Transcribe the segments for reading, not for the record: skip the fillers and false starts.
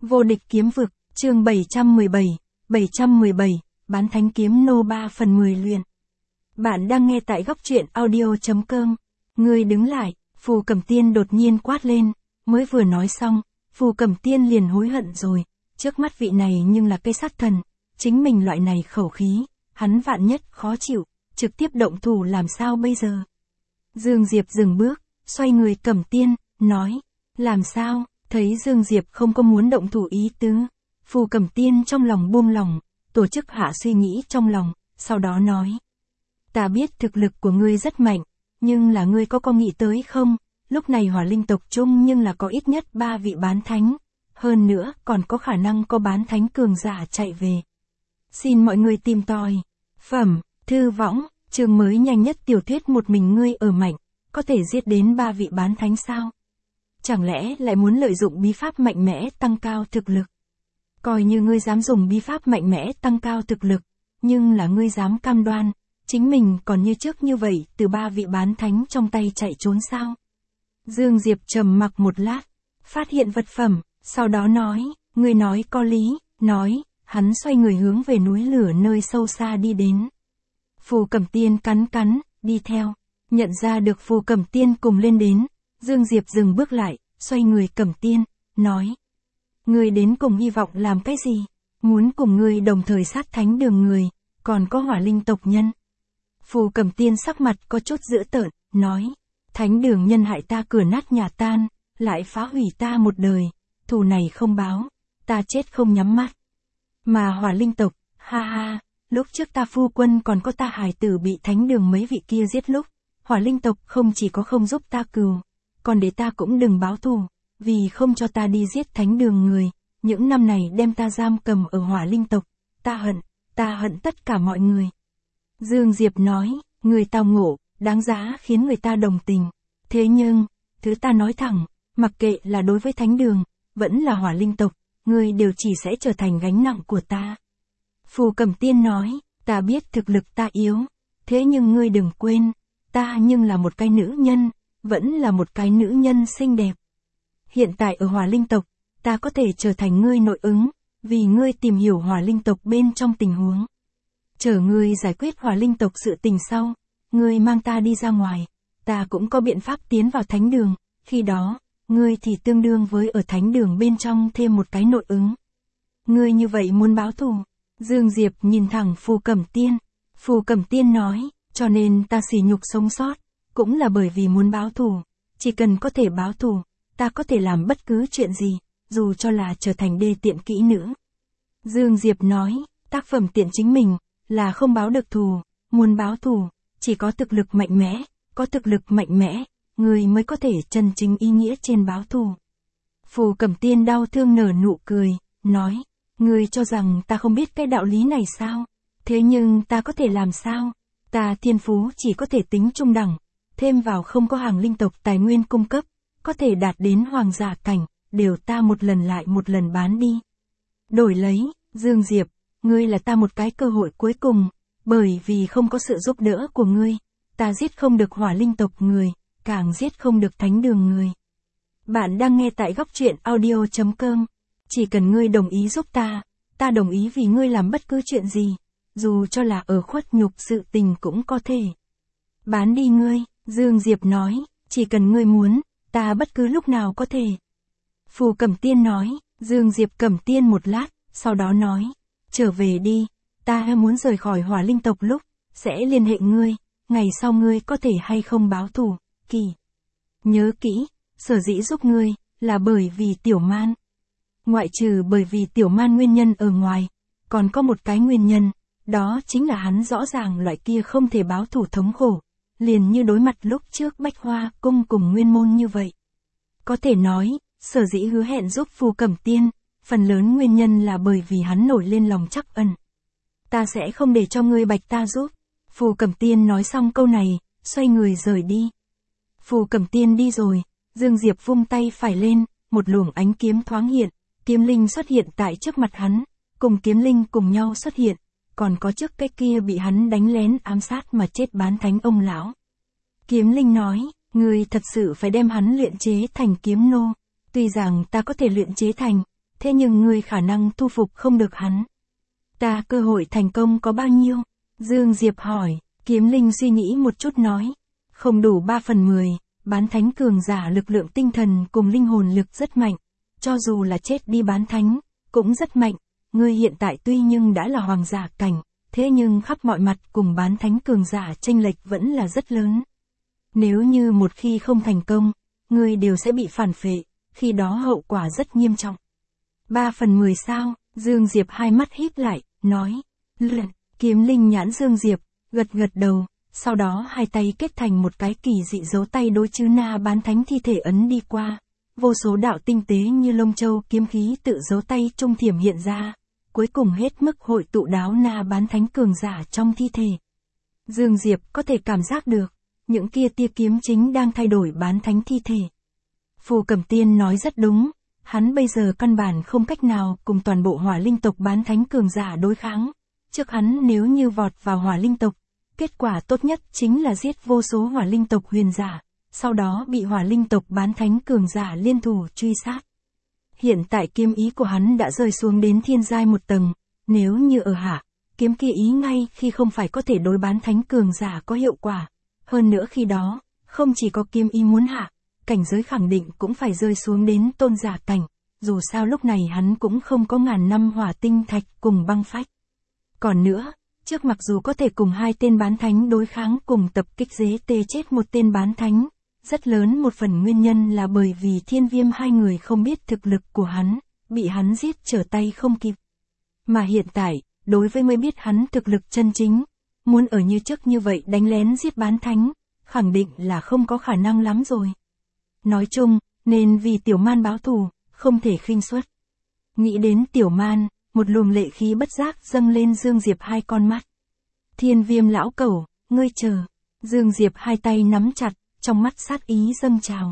Vô địch kiếm vực, chương 717, bán thánh kiếm nô 3 phần 10 luyện. Bạn đang nghe tại góc truyện audio.com. Ngươi đứng lại, Phù Cẩm Tiên đột nhiên quát lên, mới vừa nói xong, Phù Cẩm Tiên liền hối hận rồi, trước mắt vị này nhưng là cây sát thần, chính mình loại này khẩu khí, hắn vạn nhất khó chịu, trực tiếp động thủ làm sao bây giờ. Dương Diệp dừng bước, xoay người Cẩm Tiên, nói, làm sao, thấy Dương Diệp không có muốn động thủ ý tứ, Phù Cẩm Tiên trong lòng buông lòng, tổ chức hạ suy nghĩ trong lòng, sau đó nói. Ta biết thực lực của ngươi rất mạnh, nhưng là ngươi có nghĩ tới không, lúc này hỏa linh tộc chung nhưng là có ít nhất 3 vị bán thánh, hơn nữa còn có khả năng có bán thánh cường giả chạy về. Xin mọi người tìm tòi. Phẩm, thư võng, chương mới nhanh nhất tiểu thuyết một mình ngươi ở mạnh, có thể giết đến 3 vị bán thánh sao? Chẳng lẽ lại muốn lợi dụng bí pháp mạnh mẽ tăng cao thực lực? Coi như ngươi dám dùng bí pháp mạnh mẽ tăng cao thực lực, nhưng là ngươi dám cam đoan, chính mình còn như trước như vậy từ 3 vị bán thánh trong tay chạy trốn sao? Dương Diệp trầm mặc một lát, phát hiện vật phẩm, sau đó nói, ngươi nói có lý, nói, hắn xoay người hướng về núi lửa nơi sâu xa đi đến. Phù Cẩm Tiên cắn, đi theo, nhận ra được Phù Cẩm Tiên cùng lên đến, Dương Diệp dừng bước lại, xoay người Cẩm Tiên, nói. Ngươi đến cùng hy vọng làm cái gì? Muốn cùng ngươi đồng thời sát thánh đường người, còn có hỏa linh tộc nhân. Phù Cẩm Tiên sắc mặt có chút dữ tợn, nói. Thánh đường nhân hại ta cửa nát nhà tan, lại phá hủy ta một đời, thù này không báo, ta chết không nhắm mắt. Mà hỏa linh tộc, ha ha, lúc trước ta phu quân còn có ta hài tử bị thánh đường mấy vị kia giết lúc, hỏa linh tộc không chỉ có không giúp ta cừu, còn để ta cũng đừng báo thù, vì không cho ta đi giết thánh đường người, những năm này đem ta giam cầm ở hỏa linh tộc, ta hận tất cả mọi người. Dương Diệp nói, người tao ngộ, đáng giá khiến người ta đồng tình, thế nhưng, thứ ta nói thẳng, mặc kệ là đối với thánh đường, vẫn là hỏa linh tộc, ngươi đều chỉ sẽ trở thành gánh nặng của ta. Phù Cẩm Tiên nói, ta biết thực lực ta yếu, thế nhưng ngươi đừng quên, ta nhưng là một cái nữ nhân, vẫn là một cái nữ nhân xinh đẹp. Hiện tại ở hỏa linh tộc, ta có thể trở thành ngươi nội ứng, vì ngươi tìm hiểu hỏa linh tộc bên trong tình huống. Chờ ngươi giải quyết hỏa linh tộc sự tình sau, ngươi mang ta đi ra ngoài, ta cũng có biện pháp tiến vào thánh đường, khi đó, ngươi thì tương đương với ở thánh đường bên trong thêm một cái nội ứng. Ngươi như vậy muốn báo thù? Dương Diệp nhìn thẳng Phù Cẩm Tiên. Phù Cẩm Tiên nói, cho nên ta sỉ nhục sống sót, cũng là bởi vì muốn báo thù, chỉ cần có thể báo thù, ta có thể làm bất cứ chuyện gì, dù cho là trở thành đê tiện kỹ nữ. Dương Diệp nói, tác phẩm tiện chính mình, là không báo được thù, muốn báo thù, chỉ có thực lực mạnh mẽ, có thực lực mạnh mẽ, người mới có thể chân chính ý nghĩa trên báo thù. Phù Cẩm Tiên đau thương nở nụ cười, nói, ngươi cho rằng ta không biết cái đạo lý này sao? Thế nhưng ta có thể làm sao? Ta thiên phú chỉ có thể tính trung đẳng, thêm vào không có hàng linh tộc tài nguyên cung cấp, có thể đạt đến hoàng giả cảnh, đều ta một lần lại một lần bán đi. Đổi lấy, Dương Diệp, ngươi là ta một cái cơ hội cuối cùng, bởi vì không có sự giúp đỡ của ngươi, ta giết không được hỏa linh tộc người, càng giết không được thánh đường người. Bạn đang nghe tại góc truyện audio.com, chỉ cần ngươi đồng ý giúp ta đồng ý vì ngươi làm bất cứ chuyện gì, dù cho là ở khuất nhục sự tình cũng có thể. Bán đi ngươi, Dương Diệp nói, chỉ cần ngươi muốn, ta bất cứ lúc nào có thể. Phù Cẩm Tiên nói, Dương Diệp Cẩm Tiên một lát, sau đó nói, trở về đi, ta muốn rời khỏi hỏa linh tộc lúc, sẽ liên hệ ngươi, ngày sau ngươi có thể hay không báo thù, kỳ. Nhớ kỹ, sở dĩ giúp ngươi, là bởi vì Tiểu Man. Ngoại trừ bởi vì Tiểu Man nguyên nhân ở ngoài, còn có một cái nguyên nhân, đó chính là hắn rõ ràng loại kia không thể báo thù thống khổ, liền như đối mặt lúc trước Bách Hoa Cung cùng Nguyên Môn như vậy. Có thể nói, sở dĩ hứa hẹn giúp Phù Cẩm Tiên, phần lớn nguyên nhân là bởi vì hắn nổi lên lòng trắc ẩn. Ta sẽ không để cho ngươi bạch ta giúp. Phù Cẩm Tiên nói xong câu này, xoay người rời đi. Phù Cẩm Tiên đi rồi, Dương Diệp vung tay phải lên, một luồng ánh kiếm thoáng hiện, kiếm linh xuất hiện tại trước mặt hắn, cùng kiếm linh cùng nhau xuất hiện, còn có trước cái kia bị hắn đánh lén ám sát mà chết bán thánh ông lão. Kiếm linh nói, ngươi thật sự phải đem hắn luyện chế thành kiếm nô, tuy rằng ta có thể luyện chế thành, thế nhưng ngươi khả năng thu phục không được hắn. Ta cơ hội thành công có bao nhiêu? Dương Diệp hỏi, Kiếm Linh suy nghĩ một chút nói. Không đủ 3/10, bán thánh cường giả lực lượng tinh thần cùng linh hồn lực rất mạnh. Cho dù là chết đi bán thánh, cũng rất mạnh. Ngươi hiện tại tuy nhưng đã là hoàng giả cảnh, thế nhưng khắp mọi mặt cùng bán thánh cường giả chênh lệch vẫn là rất lớn. Nếu như một khi không thành công, ngươi đều sẽ bị phản phệ, khi đó hậu quả rất nghiêm trọng. 3/10 sao? Dương Diệp hai mắt híp lại, nói. Lượn, Kiếm Linh nhãn Dương Diệp, gật gật đầu, sau đó hai tay kết thành một cái kỳ dị dấu tay đối chư na bán thánh thi thể ấn đi qua. Vô số đạo tinh tế như lông châu kiếm khí tự dấu tay trung thiểm hiện ra, cuối cùng hết mức hội tụ đáo na bán thánh cường giả trong thi thể. Dương Diệp có thể cảm giác được, những kia tia kiếm chính đang thay đổi bán thánh thi thể. Phù Cẩm Tiên nói rất đúng, hắn bây giờ căn bản không cách nào cùng toàn bộ hỏa linh tộc bán thánh cường giả đối kháng. Trước hắn nếu như vọt vào hỏa linh tộc, kết quả tốt nhất chính là giết vô số hỏa linh tộc huyền giả, sau đó bị hỏa linh tộc bán thánh cường giả liên thủ truy sát. Hiện tại kiếm ý của hắn đã rơi xuống đến thiên giai một tầng, nếu như ở hạ, kiếm kia ý ngay khi không phải có thể đối bán thánh cường giả có hiệu quả. Hơn nữa khi đó, không chỉ có kiếm ý muốn hạ, cảnh giới khẳng định cũng phải rơi xuống đến tôn giả cảnh, dù sao lúc này hắn cũng không có ngàn năm hỏa tinh thạch cùng băng phách. Còn nữa, trước mặc dù có thể cùng hai tên bán thánh đối kháng cùng tập kích dế tê chết một tên bán thánh, rất lớn một phần nguyên nhân là bởi vì Thiên Viêm hai người không biết thực lực của hắn, bị hắn giết trở tay không kịp. Mà hiện tại, đối với mới biết hắn thực lực chân chính, muốn ở như trước như vậy đánh lén giết bán thánh, khẳng định là không có khả năng lắm rồi. Nói chung, nên vì Tiểu Man báo thù, không thể khinh suất. Nghĩ đến Tiểu Man, một luồng lệ khí bất giác dâng lên Dương Diệp hai con mắt. Thiên Viêm lão cẩu, ngươi chờ. Dương Diệp hai tay nắm chặt, trong mắt sát ý dâng trào.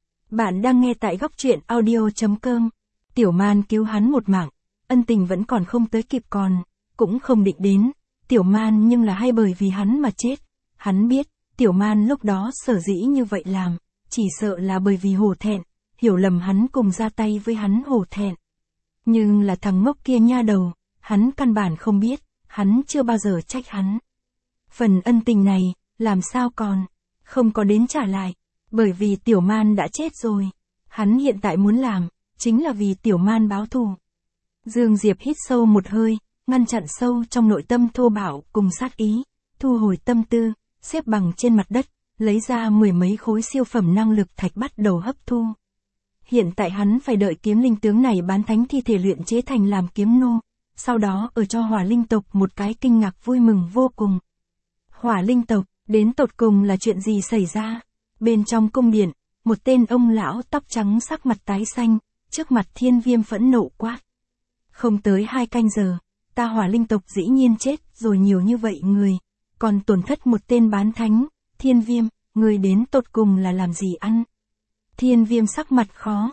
Bạn đang nghe tại góc truyện audio.com. Tiểu Man cứu hắn một mạng, ân tình vẫn còn không tới kịp còn, cũng không định đến. Tiểu Man nhưng là hay bởi vì hắn mà chết. Hắn biết, Tiểu Man lúc đó sở dĩ như vậy làm, chỉ sợ là bởi vì hổ thẹn, hiểu lầm hắn cùng ra tay với hắn hổ thẹn. Nhưng là thằng ngốc kia nha đầu, hắn căn bản không biết, hắn chưa bao giờ trách hắn. Phần ân tình này, làm sao còn, không có đến trả lại, bởi vì Tiểu Man đã chết rồi. Hắn hiện tại muốn làm, chính là vì Tiểu Man báo thù. Dương Diệp hít sâu một hơi, ngăn chặn sâu trong nội tâm thô bạo cùng sát ý, thu hồi tâm tư, xếp bằng trên mặt đất, lấy ra 10 mấy khối siêu phẩm năng lực thạch bắt đầu hấp thu. Hiện tại hắn phải đợi kiếm linh tướng này bán thánh thi thể luyện chế thành làm kiếm nô, sau đó ở cho hỏa linh tộc một cái kinh ngạc vui mừng vô cùng. Hỏa linh tộc, đến tột cùng là chuyện gì xảy ra? Bên trong cung điện, một tên ông lão tóc trắng sắc mặt tái xanh, trước mặt Thiên Viêm phẫn nộ quát. Không tới 2 canh giờ, ta hỏa linh tộc dĩ nhiên chết rồi nhiều như vậy người, còn tổn thất một tên bán thánh. Thiên Viêm, người đến tột cùng là làm gì ăn? Thiên Viêm sắc mặt khó,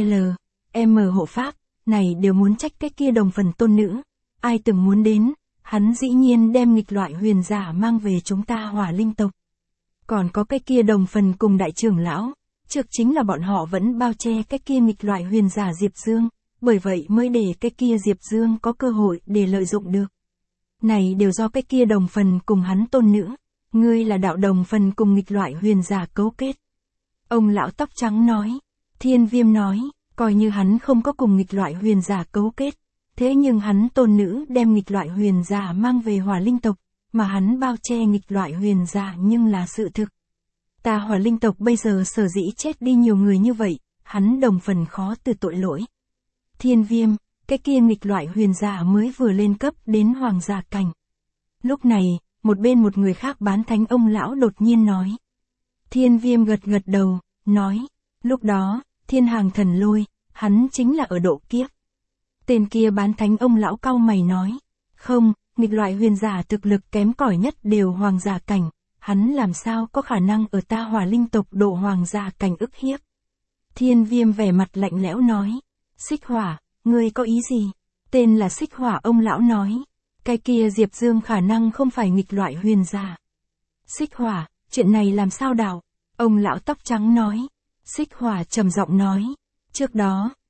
hộ pháp, này đều muốn trách cái kia đồng phần tôn nữ. Ai từng muốn đến, hắn dĩ nhiên đem nghịch loại huyền giả mang về chúng ta hỏa linh tộc. Còn có cái kia đồng phần cùng đại trưởng lão, trước chính là bọn họ vẫn bao che cái kia nghịch loại huyền giả Diệp Dương, bởi vậy mới để cái kia Diệp Dương có cơ hội để lợi dụng được. Này đều do cái kia đồng phần cùng hắn tôn nữ, ngươi là đạo đồng phần cùng nghịch loại huyền giả cấu kết. Ông lão tóc trắng nói, Thiên Viêm nói, coi như hắn không có cùng nghịch loại huyền giả cấu kết, thế nhưng hắn tôn nữ đem nghịch loại huyền giả mang về hỏa linh tộc, mà hắn bao che nghịch loại huyền giả nhưng là sự thực. Ta hỏa linh tộc bây giờ sở dĩ chết đi nhiều người như vậy, hắn đồng phần khó từ tội lỗi. Thiên Viêm, cái kia nghịch loại huyền giả mới vừa lên cấp đến hoàng giả cảnh. Lúc này, một bên một người khác bán thánh ông lão đột nhiên nói. Thiên Viêm gật gật đầu, nói, lúc đó, Thiên Hàng Thần Lôi, hắn chính là ở độ kiếp. Tên kia bán thánh ông lão cau mày nói, không, nghịch loại huyền giả thực lực kém cỏi nhất đều hoàng giả cảnh, hắn làm sao có khả năng ở ta hỏa linh tộc độ hoàng giả cảnh ức hiếp. Thiên Viêm vẻ mặt lạnh lẽo nói, Xích Hỏa, ngươi có ý gì? Tên là Xích Hỏa ông lão nói, cái kia Diệp Dương khả năng không phải nghịch loại huyền giả. Xích Hỏa, chuyện này làm sao đảo? Ông lão tóc trắng nói. Xích Hỏa trầm giọng nói, trước đó,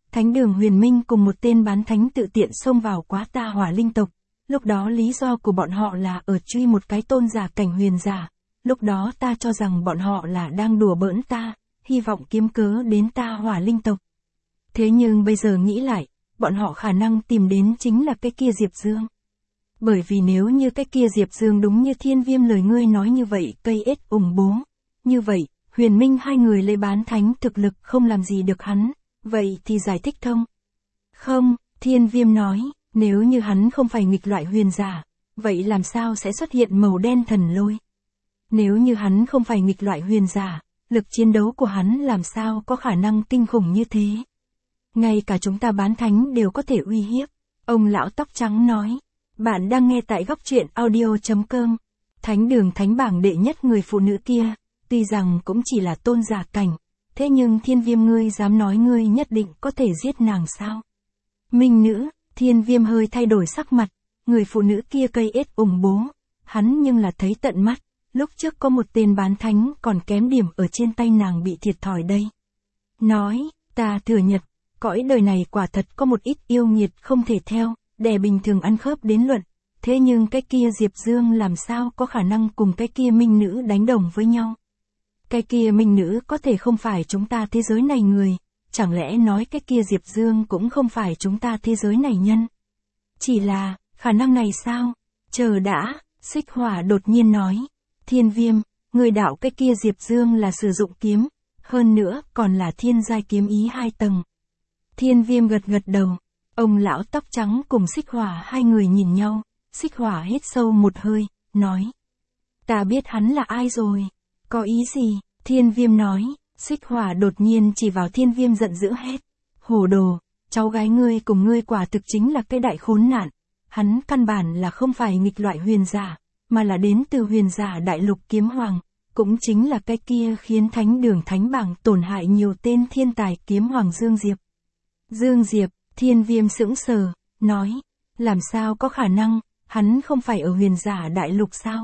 Thánh đường Huyền Minh cùng một tên bán thánh tự tiện xông vào quá ta Hỏa Linh tộc. Lúc đó lý do của bọn họ là ở truy một cái tôn giả cảnh huyền giả. Lúc đó ta cho rằng bọn họ là đang đùa bỡn ta, hy vọng kiếm cớ đến ta Hỏa Linh tộc. Thế nhưng bây giờ nghĩ lại, bọn họ khả năng tìm đến chính là cái kia Diệp Dương. Bởi vì nếu như cái kia Diệp Dương đúng như Thiên Viêm lời ngươi nói như vậy, cây ết ủng bố. Như vậy, Huyền Minh hai người lấy bán thánh thực lực không làm gì được hắn, vậy thì giải thích thông. Không, Thiên Viêm nói, nếu như hắn không phải nghịch loại huyền giả, vậy làm sao sẽ xuất hiện màu đen thần lôi? Nếu như hắn không phải nghịch loại huyền giả, lực chiến đấu của hắn làm sao có khả năng kinh khủng như thế? Ngay cả chúng ta bán thánh đều có thể uy hiếp. Ông lão tóc trắng nói. Bạn đang nghe tại góc truyện audio.com. Thánh đường thánh bảng đệ nhất người phụ nữ kia, tuy rằng cũng chỉ là tôn giả cảnh, thế nhưng Thiên Viêm ngươi dám nói ngươi nhất định có thể giết nàng sao? Minh nữ, Thiên Viêm hơi thay đổi sắc mặt, người phụ nữ kia cây ết ủng bố, hắn nhưng là thấy tận mắt, lúc trước có một tên bán thánh còn kém điểm ở trên tay nàng bị thiệt thòi đây. Nói, ta thừa nhận, cõi đời này quả thật có một ít yêu nghiệt không thể theo, đè bình thường ăn khớp đến luận, thế nhưng cái kia Diệp Dương làm sao có khả năng cùng cái kia minh nữ đánh đồng với nhau. Cái kia minh nữ có thể không phải chúng ta thế giới này người, chẳng lẽ nói cái kia Diệp Dương cũng không phải chúng ta thế giới này nhân. Chỉ là, khả năng này sao? Chờ đã, Xích Hỏa đột nhiên nói. Thiên Viêm, người đạo cái kia Diệp Dương là sử dụng kiếm, hơn nữa còn là thiên giai kiếm ý 2 tầng. Thiên Viêm gật gật đầu. Ông lão tóc trắng cùng Xích Hỏa hai người nhìn nhau, Xích Hỏa hít sâu một hơi, nói. Ta biết hắn là ai rồi. Có ý gì? Thiên Viêm nói. Xích Hỏa đột nhiên chỉ vào Thiên Viêm giận dữ hét. Hồ đồ, cháu gái ngươi cùng ngươi quả thực chính là cái đại khốn nạn. Hắn căn bản là không phải nghịch loại huyền giả, mà là đến từ huyền giả đại lục kiếm hoàng, cũng chính là cái kia khiến thánh đường thánh bảng tổn hại nhiều tên thiên tài kiếm hoàng Dương Diệp. Dương Diệp, Thiên Viêm sững sờ, nói, làm sao có khả năng, hắn không phải ở huyền giả đại lục sao?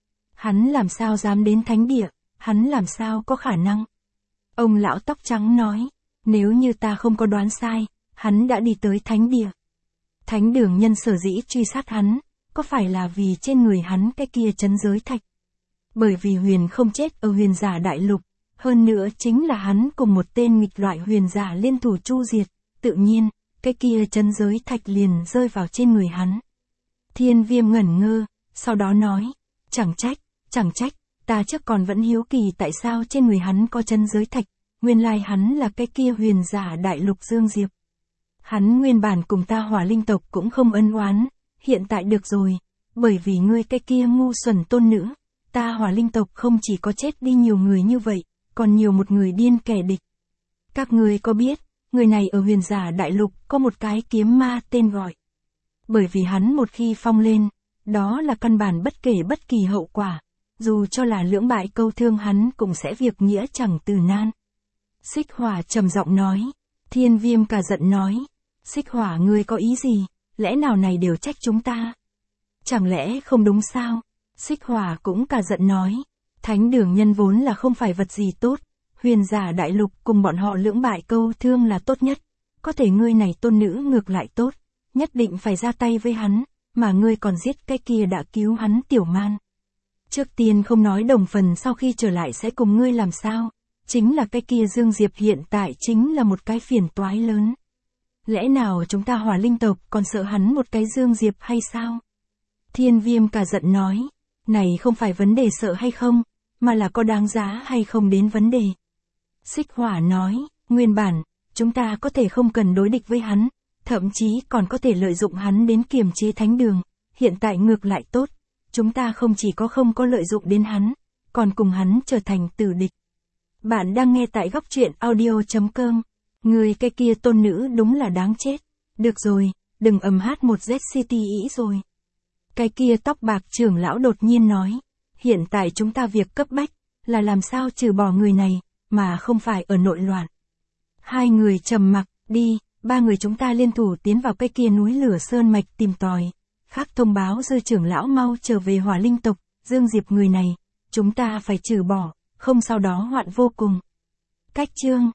Hắn làm sao dám đến thánh địa, hắn làm sao có khả năng? Ông lão tóc trắng nói, nếu như ta không có đoán sai, hắn đã đi tới thánh địa. Thánh đường nhân sở dĩ truy sát hắn, có phải là vì trên người hắn cái kia trấn giới thạch? Bởi vì huyền không chết ở huyền giả đại lục, hơn nữa chính là hắn cùng một tên nghịch loại huyền giả liên thủ chu diệt, tự nhiên, cái kia trấn giới thạch liền rơi vào trên người hắn. Thiên Viêm ngẩn ngơ, sau đó nói, chẳng trách, ta trước còn vẫn hiếu kỳ tại sao trên người hắn có trấn giới thạch, nguyên lai hắn là cái kia huyền giả đại lục Dương Diệp. Hắn nguyên bản cùng ta Hỏa Linh tộc cũng không ân oán, hiện tại được rồi, bởi vì ngươi cái kia ngu xuẩn tôn nữ, ta Hỏa Linh tộc không chỉ có chết đi nhiều người như vậy, còn nhiều một người điên kẻ địch. Các ngươi có biết, người này ở huyền giả đại lục có một cái kiếm ma tên gọi. Bởi vì hắn một khi phong lên, đó là căn bản bất kể bất kỳ hậu quả, dù cho là lưỡng bại câu thương hắn cũng sẽ việc nghĩa chẳng từ nan. Xích Hỏa trầm giọng nói. Thiên Viêm cả giận nói. Xích Hỏa ngươi có ý gì, lẽ nào này đều trách chúng ta? Chẳng lẽ không đúng sao? Xích Hỏa cũng cả giận nói. Thánh đường nhân vốn là không phải vật gì tốt, huyền giả đại lục cùng bọn họ lưỡng bại câu thương là tốt nhất, có thể ngươi này tôn nữ ngược lại tốt, nhất định phải ra tay với hắn, mà ngươi còn giết cái kia đã cứu hắn tiểu man. Trước tiên không nói đồng phần sau khi trở lại sẽ cùng ngươi làm sao, chính là cái kia Dương Diệp hiện tại chính là một cái phiền toái lớn. Lẽ nào chúng ta Hỏa Linh tộc còn sợ hắn một cái Dương Diệp hay sao? Thiên Viêm cả giận nói, này không phải vấn đề sợ hay không, mà là có đáng giá hay không đến vấn đề. Xích Hỏa nói, nguyên bản, chúng ta có thể không cần đối địch với hắn, thậm chí còn có thể lợi dụng hắn đến kiềm chế thánh đường, hiện tại ngược lại tốt, chúng ta không chỉ có không có lợi dụng đến hắn, còn cùng hắn trở thành tử địch. Bạn đang nghe tại góc truyện audio.com, người cái kia tôn nữ đúng là đáng chết. Được rồi, đừng ầm hát một ZCT ý rồi. Cái kia tóc bạc trưởng lão đột nhiên nói, hiện tại chúng ta việc cấp bách, là làm sao trừ bỏ người này, mà không phải ở nội loạn. Hai người trầm mặc, đi, ba người chúng ta liên thủ tiến vào cái kia núi lửa sơn mạch tìm tòi. Khác thông báo Dư trưởng lão mau trở về Hỏa Linh tộc, Dương Diệp người này, chúng ta phải trừ bỏ, không sau đó hoạn vô cùng. Cách chương